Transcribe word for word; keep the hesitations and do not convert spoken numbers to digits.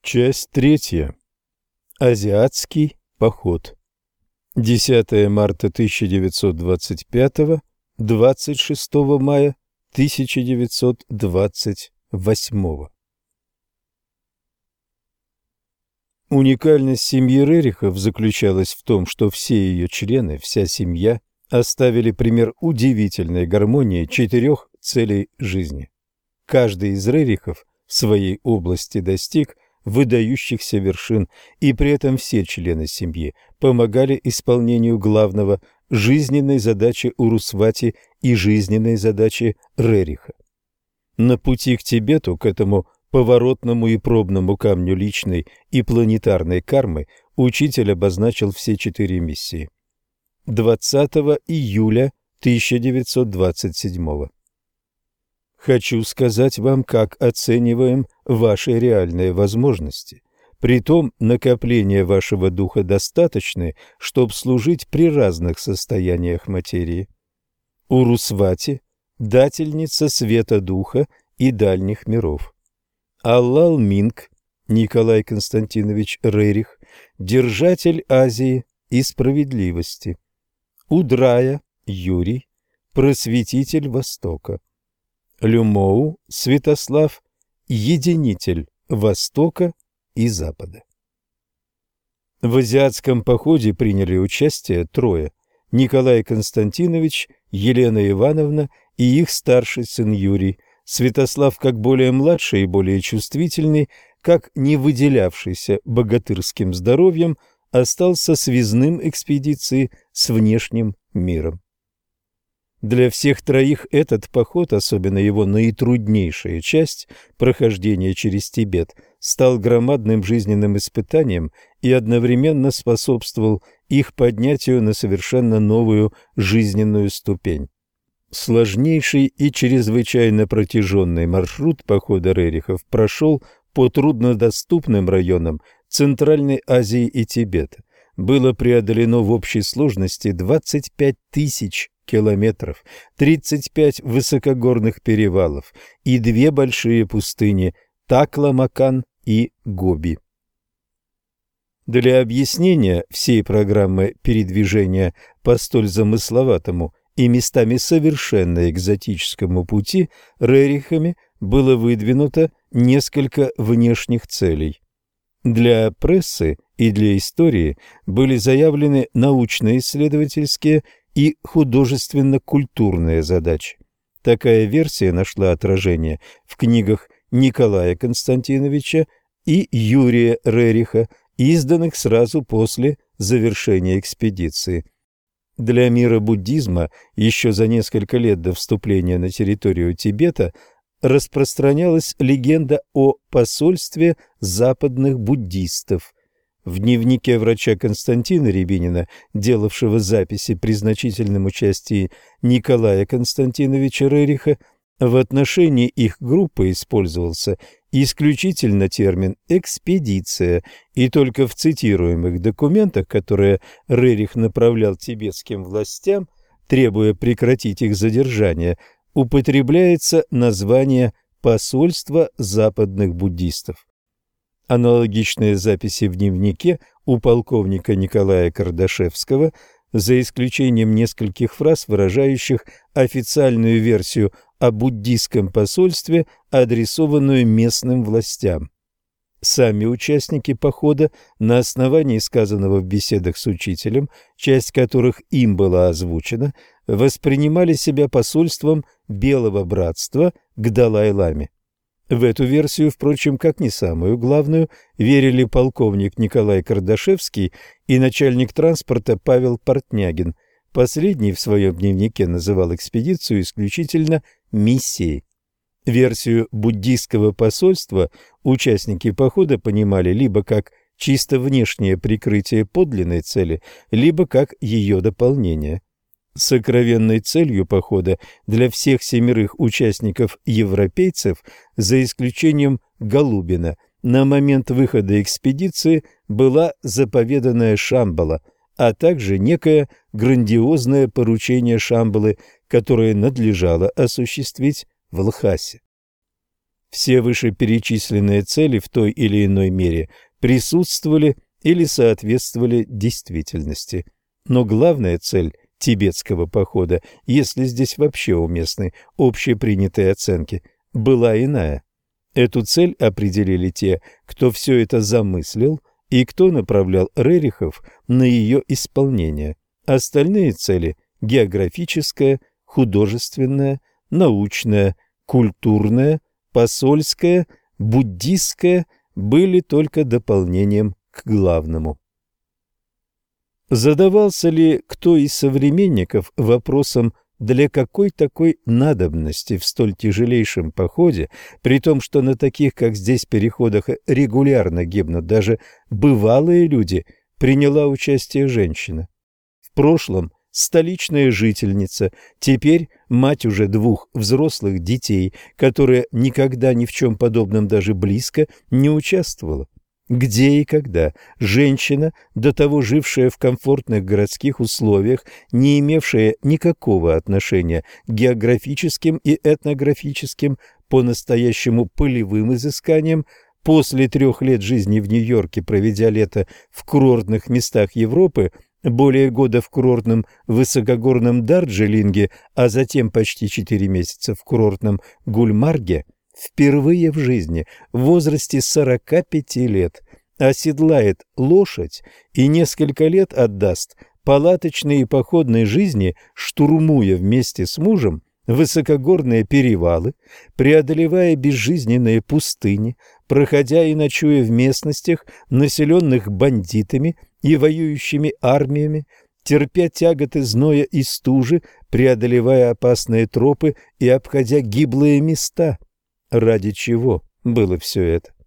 Часть третья. Азиатский поход. десятое марта тысяча девятьсот двадцать пятого, двадцать шестого мая тысяча девятьсот двадцать восьмого. Уникальность семьи Рерихов заключалась в том, что все ее члены, вся семья, оставили пример удивительной гармонии четырех целей жизни. Каждый из Рерихов в своей области достиг выдающихся вершин, и при этом все члены семьи помогали исполнению главного жизненной задачи Урусвати и жизненной задачи Рериха. На пути к Тибету, к этому поворотному и пробному камню личной и планетарной кармы, учитель обозначил все четыре миссии. двадцатого июля тысяча девятьсот двадцать седьмого. Хочу сказать вам, как оцениваем ваши реальные возможности. Притом накопления вашего духа достаточны, чтобы служить при разных состояниях материи. Урусвати – дательница света духа и дальних миров. Аллал-Минг Николай Константинович Рерих – держатель Азии и справедливости. Удрая Юрий – просветитель Востока. Люмоу Святослав – единитель Востока и Запада. В азиатском походе приняли участие трое – Николай Константинович, Елена Ивановна и их старший сын Юрий. Святослав, как более младший и более чувствительный, как не выделявшийся богатырским здоровьем, остался связным экспедиции с внешним миром. Для всех троих этот поход, особенно его наитруднейшая часть, прохождение через Тибет, стал громадным жизненным испытанием и одновременно способствовал их поднятию на совершенно новую жизненную ступень. Сложнейший и чрезвычайно протяженный маршрут похода Рерихов прошел по труднодоступным районам Центральной Азии и Тибета. Было преодолено в общей сложности двадцать пять тысяч километров, тридцать пять высокогорных перевалов и две большие пустыни – Такла-Макан и Гоби. Для объяснения всей программы передвижения по столь замысловатому и местами совершенно экзотическому пути Рерихами было выдвинуто несколько внешних целей. Для прессы и для истории были заявлены научно-исследовательские и художественно-культурные задачи. Такая версия нашла отражение в книгах Николая Константиновича и Юрия Рериха, изданных сразу после завершения экспедиции. Для мира буддизма еще за несколько лет до вступления на территорию Тибета распространялась легенда о посольстве западных буддистов. В дневнике врача Константина Рябинина, делавшего записи при значительном участии Николая Константиновича Рериха, в отношении их группы использовался исключительно термин «экспедиция», и только в цитируемых документах, которые Рерих направлял тибетским властям, требуя прекратить их задержание, употребляется название «посольство западных буддистов». Аналогичные записи в дневнике у полковника Николая Кардашевского, за исключением нескольких фраз, выражающих официальную версию о буддийском посольстве, адресованную местным властям. Сами участники похода, на основании сказанного в беседах с учителем, часть которых им была озвучена, воспринимали себя посольством Белого Братства к Далай-ламе. В эту версию, впрочем, как не самую главную, верили полковник Николай Кардашевский и начальник транспорта Павел Портнягин. Последний в своем дневнике называл экспедицию исключительно миссией. Версию буддийского посольства участники похода понимали либо как чисто внешнее прикрытие подлинной цели, либо как ее дополнение. Сокровенной целью похода для всех семерых участников-европейцев, за исключением Голубина, на момент выхода экспедиции была заповеданная Шамбала, а также некое грандиозное поручение Шамбалы, которое надлежало осуществить в Лхасе. Все вышеперечисленные цели в той или иной мере присутствовали или соответствовали действительности. Но главная цель тибетского похода, если здесь вообще уместны общепринятые оценки, была иная. Эту цель определили те, кто все это замыслил и кто направлял Рерихов на ее исполнение. Остальные цели – географическая, художественная, научная, культурная, посольская, буддистская – были только дополнением к главному. Задавался ли кто из современников вопросом, для какой такой надобности в столь тяжелейшем походе, при том, что на таких, как здесь, переходах регулярно гибнут даже бывалые люди, приняла участие женщина? В прошлом столичная жительница, теперь мать уже двух взрослых детей, которая никогда ни в чем подобном даже близко не участвовала. Где и когда женщина, до того жившая в комфортных городских условиях, не имевшая никакого отношения к географическим и этнографическим, по-настоящему полевым изысканиям, после трех лет жизни в Нью-Йорке, проведя лето в курортных местах Европы, более года в курортном высокогорном Дарджилинге, а затем почти четыре месяца в курортном Гульмарге, впервые в жизни в возрасте сорока пяти лет оседлает лошадь и несколько лет отдаст палаточной и походной жизни, штурмуя вместе с мужем высокогорные перевалы, преодолевая безжизненные пустыни, проходя и ночуя в местностях, населенных бандитами и воюющими армиями, терпя тяготы зноя и стужи, преодолевая опасные тропы и обходя гиблые места. Ради чего было все это?